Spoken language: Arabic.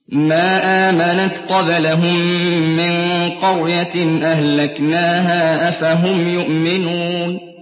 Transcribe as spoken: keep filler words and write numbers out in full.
مَا آمَنَتْ قَبْلَهُم مِّن قَرْيَةٍ أَهْلَكْنَاهَا ۖ أَفَهُمْ يُؤْمِنُونَ